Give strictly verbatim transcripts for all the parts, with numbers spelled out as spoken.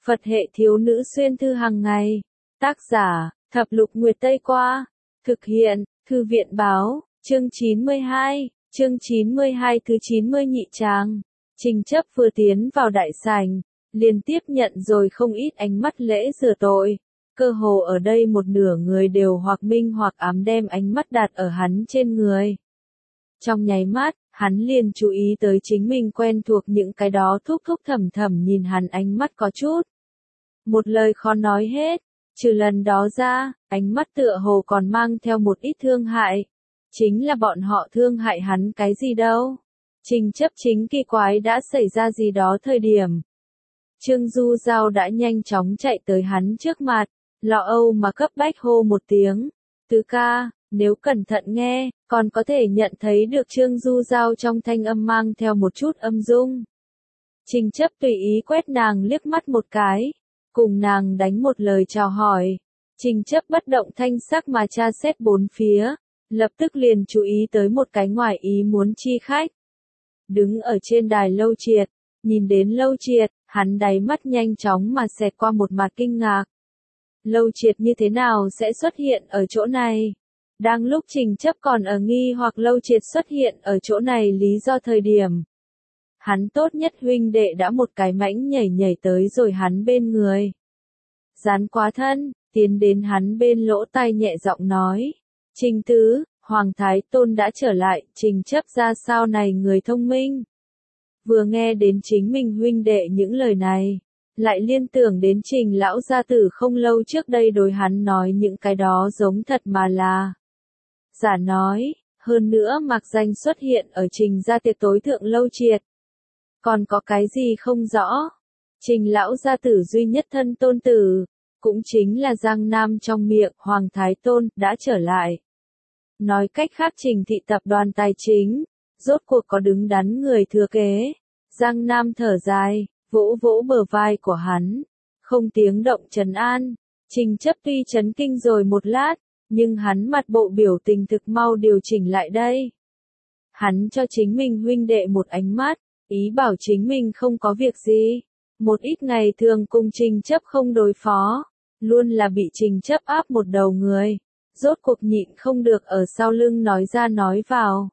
Phật hệ thiếu nữ xuyên thư hàng ngày. Tác giả, Thập Lục Nguyệt Tây Qua. Thực hiện, Thư viện Báo, chương chín mươi hai, chương chín mươi hai thứ chín mươi nhị trang. Trình Chấp vừa tiến vào đại sảnh, liền tiếp nhận rồi không ít ánh mắt lễ rửa tội. Cơ hồ ở đây một nửa người đều hoặc minh hoặc ám đem ánh mắt đặt ở hắn trên người. Trong nháy mắt, hắn liền chú ý tới chính mình quen thuộc những cái đó thúc thúc thầm thầm nhìn hắn ánh mắt có chút. Một lời khó nói hết, trừ lần đó ra, ánh mắt tựa hồ còn mang theo một ít thương hại. Chính là bọn họ thương hại hắn cái gì đâu. Trình Chấp chính kỳ quái đã xảy ra gì đó thời điểm. Trương Du Giao đã nhanh chóng chạy tới hắn trước mặt, lo âu mà cấp bách hô một tiếng. Tứ ca, nếu cẩn thận nghe, còn có thể nhận thấy được Trương Du Giao trong thanh âm mang theo một chút âm dung. Trình Chấp tùy ý quét nàng liếc mắt một cái, cùng nàng đánh một lời chào hỏi. Trình Chấp bất động thanh sắc mà tra xét bốn phía, lập tức liền chú ý tới một cái ngoài ý muốn chi khách. Đứng ở trên đài Lâu Triệt, nhìn đến Lâu Triệt, hắn đáy mắt nhanh chóng mà xẹt qua một mặt kinh ngạc. Lâu Triệt như thế nào sẽ xuất hiện ở chỗ này? Đang lúc Trình Chấp còn ở nghi hoặc Lâu Triệt xuất hiện ở chỗ này lý do thời điểm. Hắn tốt nhất huynh đệ đã một cái mãnh nhảy nhảy tới rồi hắn bên người. Dán quá thân, tiến đến hắn bên lỗ tai nhẹ giọng nói. Trình tứ, Hoàng Thái Tôn đã trở lại, Trình Chấp ra sao này người thông minh. Vừa nghe đến chính mình huynh đệ những lời này, lại liên tưởng đến Trình lão gia tử không lâu trước đây đối hắn nói những cái đó giống thật mà là giả nói, hơn nữa mặc danh xuất hiện ở Trình gia tiệc tối thượng Lâu Triệt. Còn có cái gì không rõ? Trình lão gia tử duy nhất thân tôn tử, cũng chính là Giang Nam trong miệng Hoàng Thái Tôn, đã trở lại. Nói cách khác Trình thị tập đoàn tài chính, rốt cuộc có đứng đắn người thừa kế. Giang Nam thở dài, vỗ vỗ bờ vai của hắn, không tiếng động trấn an. Trình Chấp tuy chấn kinh rồi một lát, nhưng hắn mặt bộ biểu tình thực mau điều chỉnh lại đây. Hắn cho chính mình huynh đệ một ánh mắt, ý bảo chính mình không có việc gì. Một ít ngày thường cùng Trình Chấp không đối phó, luôn là bị Trình Chấp áp một đầu người. Rốt cuộc nhịn không được ở sau lưng nói ra nói vào.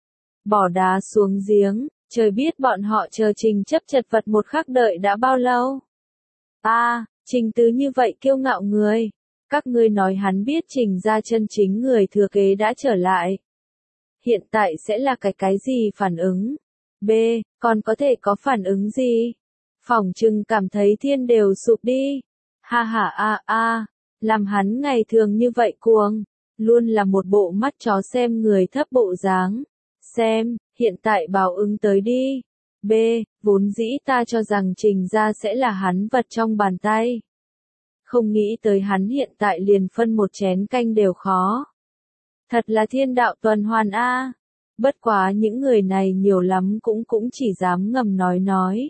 Bỏ đá xuống giếng, trời biết bọn họ chờ Trình Chấp chật vật một khắc đợi đã bao lâu. A, à, Trình tứ như vậy kiêu ngạo người. Các ngươi nói hắn biết Trình ra chân chính người thừa kế đã trở lại. Hiện tại sẽ là cái cái gì phản ứng? B, còn có thể có phản ứng gì? Phỏng chừng cảm thấy thiên đều sụp đi. Ha ha a a, làm hắn ngày thường như vậy cuồng, luôn là một bộ mắt chó xem người thấp bộ dáng. Xem, hiện tại báo ứng tới đi. B, vốn dĩ ta cho rằng Trình ra sẽ là hắn vật trong bàn tay. Không nghĩ tới hắn hiện tại liền phân một chén canh đều khó. Thật là thiên đạo tuần hoàn a. Bất quá những người này nhiều lắm cũng cũng chỉ dám ngầm nói nói.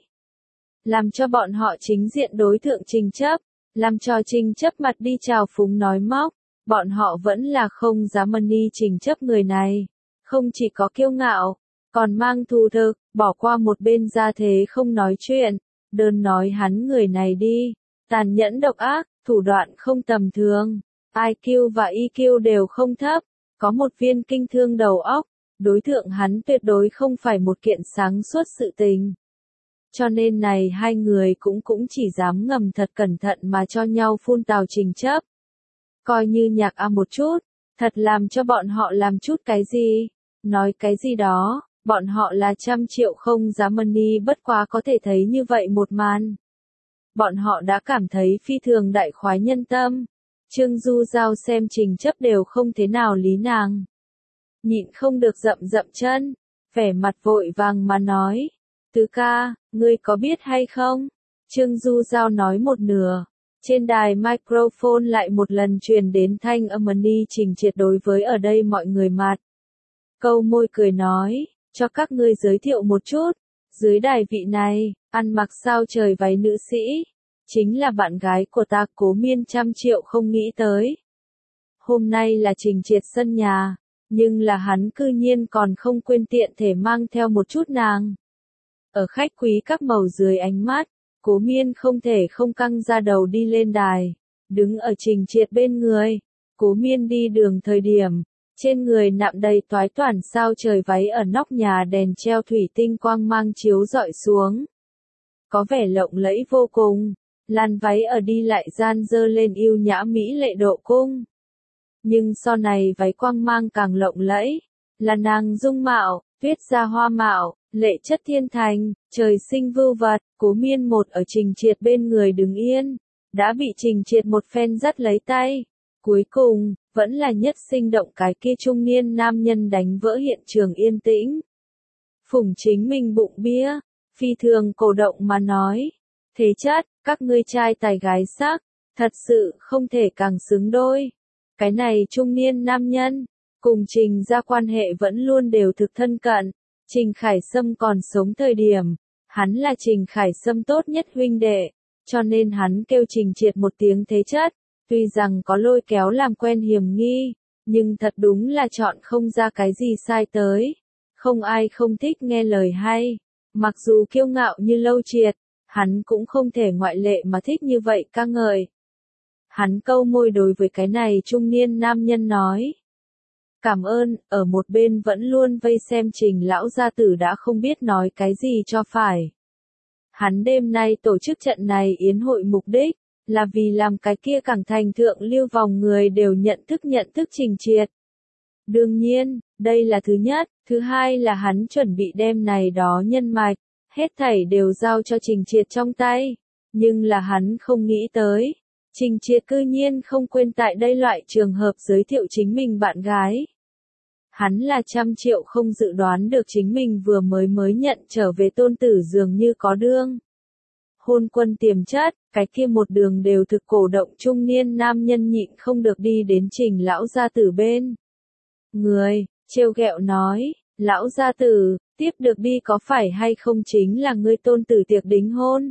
Làm cho bọn họ chính diện đối thượng Trình Chấp, làm cho Trình Chấp mặt đi chào phúng nói móc, bọn họ vẫn là không dám mân ni Trình Chấp người này. Không chỉ có kiêu ngạo, còn mang thù thực, bỏ qua một bên ra thế không nói chuyện, đơn nói hắn người này đi. Tàn nhẫn độc ác, thủ đoạn không tầm thường, I Q và E Q đều không thấp, có một viên kinh thương đầu óc, đối tượng hắn tuyệt đối không phải một kiện sáng suốt sự tình. Cho nên này hai người cũng cũng chỉ dám ngầm thật cẩn thận mà cho nhau phun tào Trình Chấp. Coi như nhạc a một chút, thật làm cho bọn họ làm chút cái gì, nói cái gì đó, bọn họ là trăm triệu không dám mân ni bất quá có thể thấy như vậy một màn. Bọn họ đã cảm thấy phi thường đại khoái nhân tâm. Trương Du Giao xem Trình Chấp đều không thế nào lý nàng. Nhịn không được dậm dậm chân, vẻ mặt vội vàng mà nói. Tứ ca, ngươi có biết hay không? Trương Du Giao nói một nửa. Trên đài microphone lại một lần truyền đến thanh âm ni Trình Triệt đối với ở đây mọi người mặt. Câu môi cười nói, cho các ngươi giới thiệu một chút. Dưới đài vị này, ăn mặc sao trời váy nữ sĩ, chính là bạn gái của ta Cố Miên trăm triệu không nghĩ tới. Hôm nay là Trình Triệt sân nhà, nhưng là hắn cư nhiên còn không quên tiện thể mang theo một chút nàng. Ở khách quý các màu dưới ánh mắt, Cố Miên không thể không căng ra đầu đi lên đài, đứng ở Trình Triệt bên người. Cố Miên đi đường thời điểm, trên người nạm đầy toái toản sao trời váy ở nóc nhà đèn treo thủy tinh quang mang chiếu rọi xuống. Có vẻ lộng lẫy vô cùng, làn váy ở đi lại gian dơ lên yêu nhã mỹ lệ độ cung. Nhưng so này váy quang mang càng lộng lẫy, là nàng dung mạo, tuyết ra hoa mạo, lệ chất thiên thành, trời sinh vưu vật. Cố Miên một ở Trình Triệt bên người đứng yên, đã bị Trình Triệt một phen dắt lấy tay. Cuối cùng, vẫn là nhất sinh động cái kia trung niên nam nhân đánh vỡ hiện trường yên tĩnh. Phùng Chính Minh bụng bia, phi thường cổ động mà nói. Thế chất, các ngươi trai tài gái sắc, thật sự không thể càng xứng đôi. Cái này trung niên nam nhân, cùng Trình ra quan hệ vẫn luôn đều thực thân cận. Trình Khải Sâm còn sống thời điểm, hắn là Trình Khải Sâm tốt nhất huynh đệ, cho nên hắn kêu Trình Triệt một tiếng thế chất. Tuy rằng có lôi kéo làm quen hiểm nghi, nhưng thật đúng là chọn không ra cái gì sai tới. Không ai không thích nghe lời hay. Mặc dù kiêu ngạo như Lâu Triệt, hắn cũng không thể ngoại lệ mà thích như vậy ca ngợi. Hắn câu môi đối với cái này trung niên nam nhân nói. Cảm ơn, ở một bên vẫn luôn vây xem Trình lão gia tử đã không biết nói cái gì cho phải. Hắn đêm nay tổ chức trận này yến hội mục đích, là vì làm cái kia cảng thành thượng lưu vòng người đều nhận thức nhận thức Trình Triệt. Đương nhiên, đây là thứ nhất, thứ hai là hắn chuẩn bị đem này đó nhân mạch, hết thảy đều giao cho Trình Triệt trong tay. Nhưng là hắn không nghĩ tới, Trình Triệt cư nhiên không quên tại đây loại trường hợp giới thiệu chính mình bạn gái. Hắn là trăm triệu không dự đoán được chính mình vừa mới mới nhận trở về tôn tử dường như có đương. Hôn quân tiềm chất, cái kia một đường đều thực cổ động trung niên nam nhân nhịn không được đi đến Trình lão gia tử bên. Người, trêu ghẹo nói, lão gia tử, tiếp được đi có phải hay không chính là ngươi tôn tử tiệc đính hôn.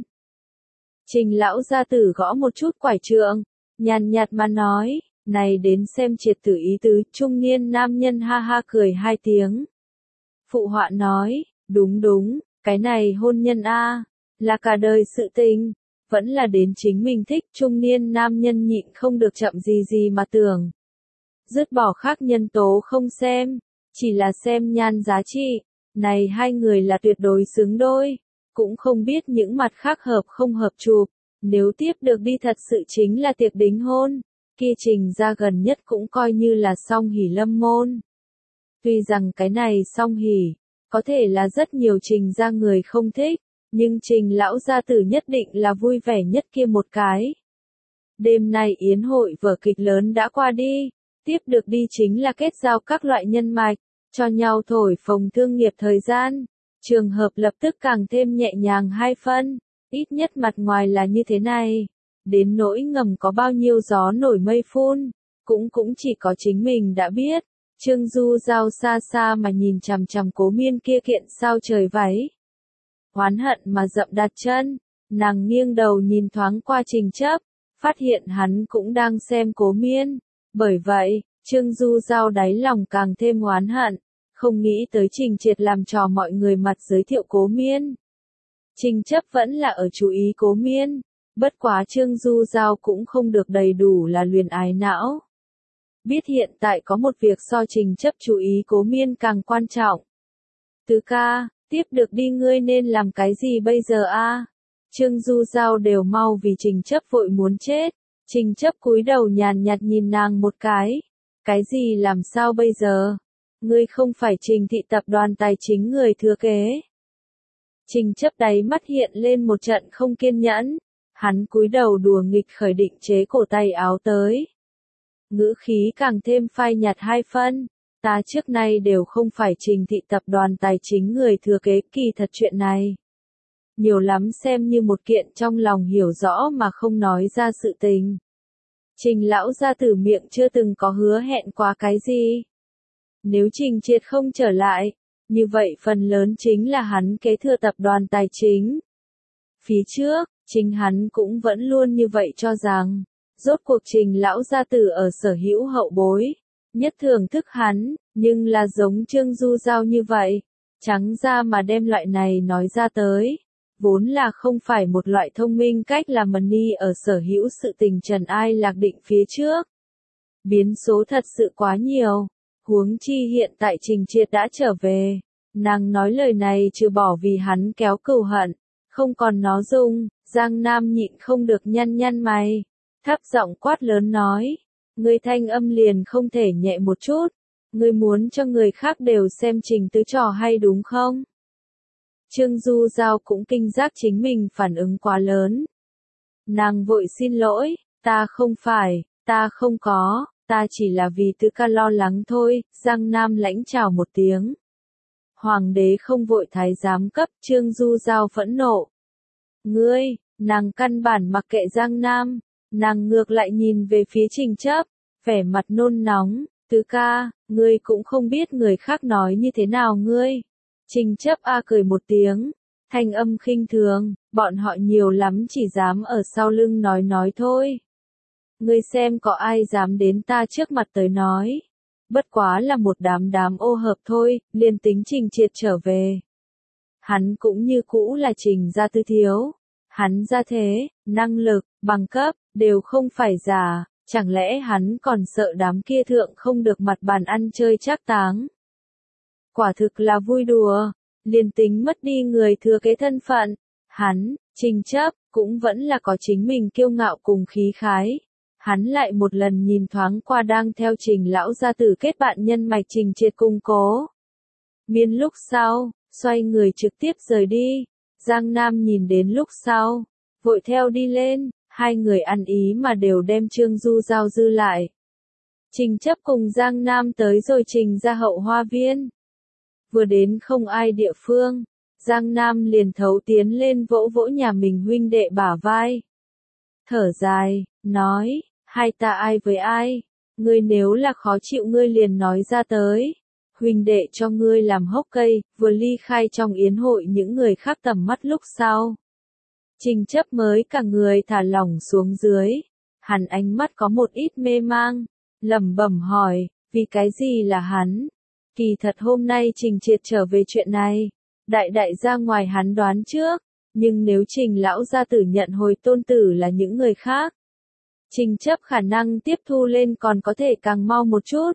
Trình lão gia tử gõ một chút quải trượng, nhàn nhạt mà nói, này đến xem Triệt tử ý tứ. Trung niên nam nhân ha ha cười hai tiếng. Phụ họa nói, đúng đúng, cái này hôn nhân a là cả đời sự tình, vẫn là đến chính mình thích. Trung niên nam nhân nhịn không được chậm gì gì mà tưởng. Dứt bỏ khác nhân tố không xem, chỉ là xem nhan giá trị, này hai người là tuyệt đối xứng đôi, cũng không biết những mặt khác hợp không hợp chụp, nếu tiếp được đi thật sự chính là tiệc đính hôn, kia Trình ra gần nhất cũng coi như là song hỷ lâm môn. Tuy rằng cái này song hỷ, có thể là rất nhiều Trình ra người không thích, nhưng Trình lão gia tử nhất định là vui vẻ nhất kia một cái. Đêm nay yến hội vở kịch lớn đã qua đi, tiếp được đi chính là kết giao các loại nhân mạch, cho nhau thổi phồng thương nghiệp thời gian. Trường hợp lập tức càng thêm nhẹ nhàng hai phân, ít nhất mặt ngoài là như thế này. Đến nỗi ngầm có bao nhiêu gió nổi mây phun, cũng cũng chỉ có chính mình đã biết. Trương Du Giao xa xa mà nhìn chằm chằm Cố Miên kia kiện sao trời váy. Oán hận mà dậm đặt chân, nàng nghiêng đầu nhìn thoáng qua Trình Chấp, phát hiện hắn cũng đang xem Cố Miên. Bởi vậy, Trương Du Giao đáy lòng càng thêm oán hận, không nghĩ tới Trình Triệt làm trò mọi người mặt giới thiệu Cố Miên. Trình Chấp vẫn là ở chú ý Cố Miên, bất quá Trương Du Giao cũng không được đầy đủ là luyến ái não. Biết hiện tại có một việc so Trình Chấp chú ý Cố Miên càng quan trọng. Tứ ca, tiếp được đi ngươi nên làm cái gì bây giờ a? Trương Du Giao đều mau vì Trình Chấp vội muốn chết. Trình Chấp cúi đầu nhàn nhạt nhìn nàng một cái. Cái gì làm sao bây giờ? Ngươi không phải Trình thị tập đoàn tài chính người thừa kế. Trình Chấp đáy mắt hiện lên một trận không kiên nhẫn. Hắn cúi đầu đùa nghịch khởi định chế cổ tay áo tới. Ngữ khí càng thêm phai nhạt hai phân. Ta trước nay đều không phải Trình thị tập đoàn tài chính người thừa kế, kỳ thật chuyện này. Nhiều lắm xem như một kiện trong lòng hiểu rõ mà không nói ra sự tình. Trình lão gia tử miệng chưa từng có hứa hẹn qua cái gì. Nếu Trình Triệt không trở lại, như vậy phần lớn chính là hắn kế thừa tập đoàn tài chính. Phía trước, chính hắn cũng vẫn luôn như vậy cho rằng, rốt cuộc Trình lão gia tử ở sở hữu hậu bối, nhất thưởng thức hắn, nhưng là giống Trương Du Giao như vậy, trắng ra mà đem loại này nói ra tới, vốn là không phải một loại thông minh cách làm money ở sở hữu sự tình trần ai lạc định phía trước. Biến số thật sự quá nhiều, huống chi hiện tại Trình Triệt đã trở về. Nàng nói lời này trừ bỏ vì hắn kéo cừu hận, không còn nó dùng, Giang Nam nhịn không được nhăn nhăn mày, thấp giọng quát lớn nói, ngươi thanh âm liền không thể nhẹ một chút, ngươi muốn cho người khác đều xem Trình Tứ trò hay đúng không? Trương Du Giao cũng kinh giác chính mình phản ứng quá lớn. Nàng vội xin lỗi, ta không phải, ta không có, ta chỉ là vì Tứ ca lo lắng thôi, Giang Nam lãnh chào một tiếng. Hoàng đế không vội thái giám cấp, Trương Du Giao phẫn nộ. Ngươi, nàng căn bản mặc kệ Giang Nam, nàng ngược lại nhìn về phía Trình Chấp, vẻ mặt nôn nóng, Tứ ca, ngươi cũng không biết người khác nói như thế nào ngươi. Trình Chấp a cười một tiếng, thanh âm khinh thường, bọn họ nhiều lắm chỉ dám ở sau lưng nói nói thôi. Ngươi xem có ai dám đến ta trước mặt tới nói. Bất quá là một đám đám ô hợp thôi, liền tính Trình Triệt trở về. Hắn cũng như cũ là Trình gia tư thiếu. Hắn gia thế, năng lực, bằng cấp, đều không phải giả, chẳng lẽ hắn còn sợ đám kia thượng không được mặt bàn ăn chơi trác táng. Quả thực là vui đùa, liền tính mất đi người thừa kế thân phận. Hắn, Trình Chấp, cũng vẫn là có chính mình kiêu ngạo cùng khí khái. Hắn lại một lần nhìn thoáng qua đang theo Trình lão gia tử kết bạn nhân mạch Trình Triệt cung cố. Miên lúc sau, xoay người trực tiếp rời đi. Giang Nam nhìn đến lúc sau, vội theo đi lên, hai người ăn ý mà đều đem Trương Du Giao dư lại. Trình Chấp cùng Giang Nam tới rồi Trình ra hậu hoa viên. Vừa đến không ai địa phương, Giang Nam liền thấu tiến lên vỗ vỗ nhà mình huynh đệ bả vai. Thở dài, nói, hai ta ai với ai, ngươi nếu là khó chịu ngươi liền nói ra tới. Huynh đệ cho ngươi làm hốc cây, vừa ly khai trong yến hội những người khác tầm mắt lúc sau. Trình Chấp mới cả người thả lỏng xuống dưới, hắn ánh mắt có một ít mê mang, lẩm bẩm hỏi, vì cái gì là hắn? Kỳ thật hôm nay Trình Triệt trở về chuyện này, đại đại ra ngoài hắn đoán trước, nhưng nếu Trình lão gia tử nhận hồi tôn tử là những người khác, Trình Chấp khả năng tiếp thu lên còn có thể càng mau một chút.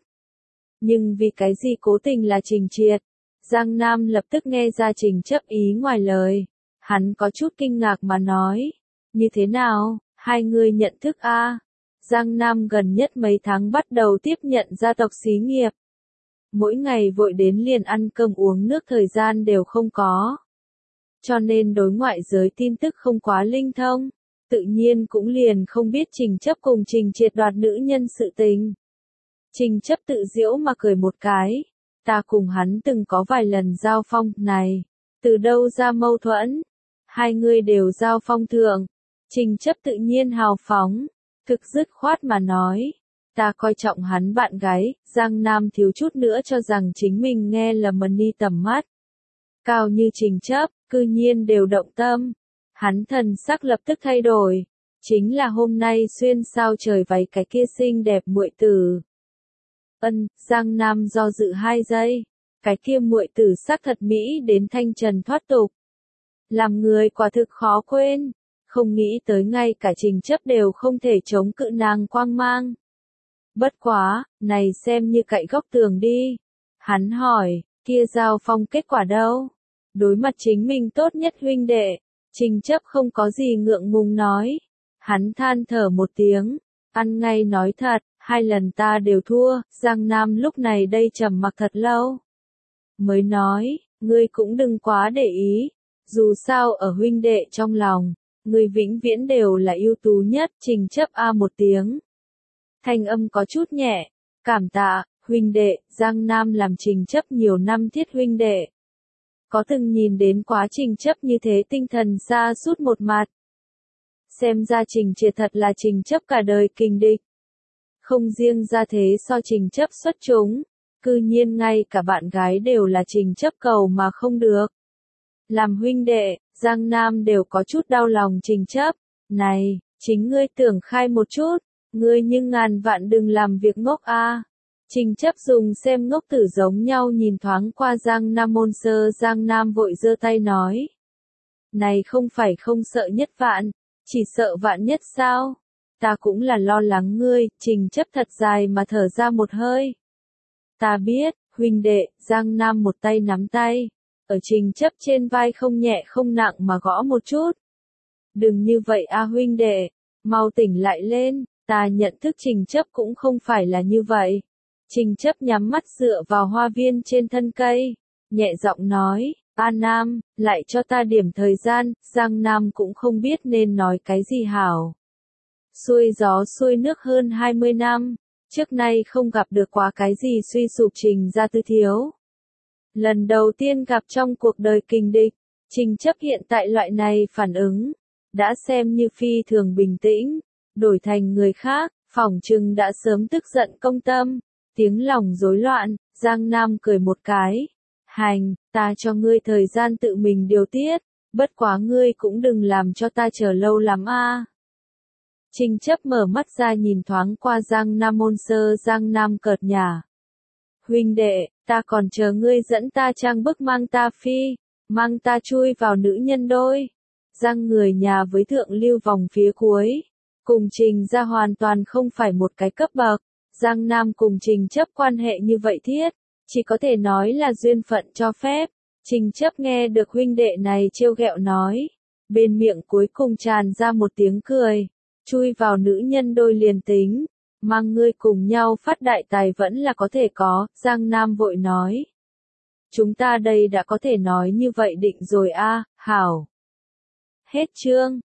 Nhưng vì cái gì cố tình là Trình Triệt? Giang Nam lập tức nghe ra Trình Chấp ý ngoài lời. Hắn có chút kinh ngạc mà nói. Như thế nào, hai người nhận thức a? À? Giang Nam gần nhất mấy tháng bắt đầu tiếp nhận gia tộc xí nghiệp. Mỗi ngày vội đến liền ăn cơm uống nước thời gian đều không có. Cho nên đối ngoại giới tin tức không quá linh thông. Tự nhiên cũng liền không biết Trình Chấp cùng Trình Triệt đoạt nữ nhân sự tình. Trình Chấp tự giễu mà cười một cái. Ta cùng hắn từng có vài lần giao phong này. Từ đâu ra mâu thuẫn? Hai người đều giao phong thượng. Trình Chấp tự nhiên hào phóng. Thực dứt khoát mà nói. Ta coi trọng hắn bạn gái. Giang Nam thiếu chút nữa cho rằng chính mình nghe là money tầm mắt. Cao như Trình Chấp, cư nhiên đều động tâm. Hắn thần sắc lập tức thay đổi. Chính là hôm nay xuyên sao trời váy cái kia xinh đẹp muội tử. Ân, Giang Nam do dự hai giây. Cái kia muội tử sắc thật mỹ đến thanh trần thoát tục. Làm người quả thực khó quên. Không nghĩ tới ngay cả Trình Chấp đều không thể chống cự nàng quang mang. Bất quá, này xem như cậy góc tường đi. Hắn hỏi, kia giao phong kết quả đâu? Đối mặt chính mình tốt nhất huynh đệ. Trình Chấp không có gì ngượng ngùng nói. Hắn than thở một tiếng. Ăn ngay nói thật, hai lần ta đều thua. Giang Nam lúc này đây trầm mặc thật lâu. Mới nói, ngươi cũng đừng quá để ý. Dù sao ở huynh đệ trong lòng, ngươi vĩnh viễn đều là ưu tú nhất. Trình Chấp a một tiếng. Thanh âm có chút nhẹ. Cảm tạ, huynh đệ. Giang Nam làm Trình Chấp nhiều năm thiết huynh đệ. Có từng nhìn đến quá Trình Chấp như thế tinh thần xa suốt một mặt. Xem ra Trình Triệt thật là Trình Chấp cả đời kình địch. Không riêng ra thế so Trình Chấp xuất chúng, cư nhiên ngay cả bạn gái đều là Trình Chấp cầu mà không được. Làm huynh đệ, Giang Nam đều có chút đau lòng Trình Chấp. Này, chính ngươi tưởng khai một chút, ngươi nhưng ngàn vạn đừng làm việc ngốc a. À. Trình Chấp dùng xem ngốc tử giống nhau nhìn thoáng qua Giang Nam môn sơ. Giang Nam vội giơ tay nói. Này không phải không sợ nhất vạn, chỉ sợ vạn nhất sao? Ta cũng là lo lắng ngươi, Trình Chấp thật dài mà thở ra một hơi. Ta biết, huynh đệ, Giang Nam một tay nắm tay, ở Trình Chấp trên vai không nhẹ không nặng mà gõ một chút. Đừng như vậy a huynh đệ, mau tỉnh lại lên, ta nhận thức Trình Chấp cũng không phải là như vậy. Trình Chấp nhắm mắt dựa vào hoa viên trên thân cây, nhẹ giọng nói, A Nam, lại cho ta điểm thời gian, Giang Nam cũng không biết nên nói cái gì hảo. Xuôi gió xuôi nước hơn hai mươi năm, trước nay không gặp được quá cái gì suy sụp Trình gia Tư thiếu. Lần đầu tiên gặp trong cuộc đời kình địch, Trình Chấp hiện tại loại này phản ứng, đã xem như phi thường bình tĩnh, đổi thành người khác, phỏng chừng đã sớm tức giận công tâm, tiếng lòng rối loạn, Giang Nam cười một cái. Hành, ta cho ngươi thời gian tự mình điều tiết, bất quá ngươi cũng đừng làm cho ta chờ lâu lắm a. Trình Chấp mở mắt ra nhìn thoáng qua Giang Nam môn sơ Giang Nam cợt nhả. Huynh đệ, ta còn chờ ngươi dẫn ta trang bức mang ta phi, mang ta chui vào nữ nhân đôi. Giang người nhà với thượng lưu vòng phía cuối, cùng Trình gia hoàn toàn không phải một cái cấp bậc. Giang Nam cùng Trình Chấp quan hệ như vậy thiết, chỉ có thể nói là duyên phận cho phép. Trình Chấp nghe được huynh đệ này trêu ghẹo nói, bên miệng cuối cùng tràn ra một tiếng cười, chui vào nữ nhân đôi liền tính, mang ngươi cùng nhau phát đại tài vẫn là có thể có. Giang Nam vội nói, chúng ta đây đã có thể nói như vậy định rồi a, hảo. Hết chương.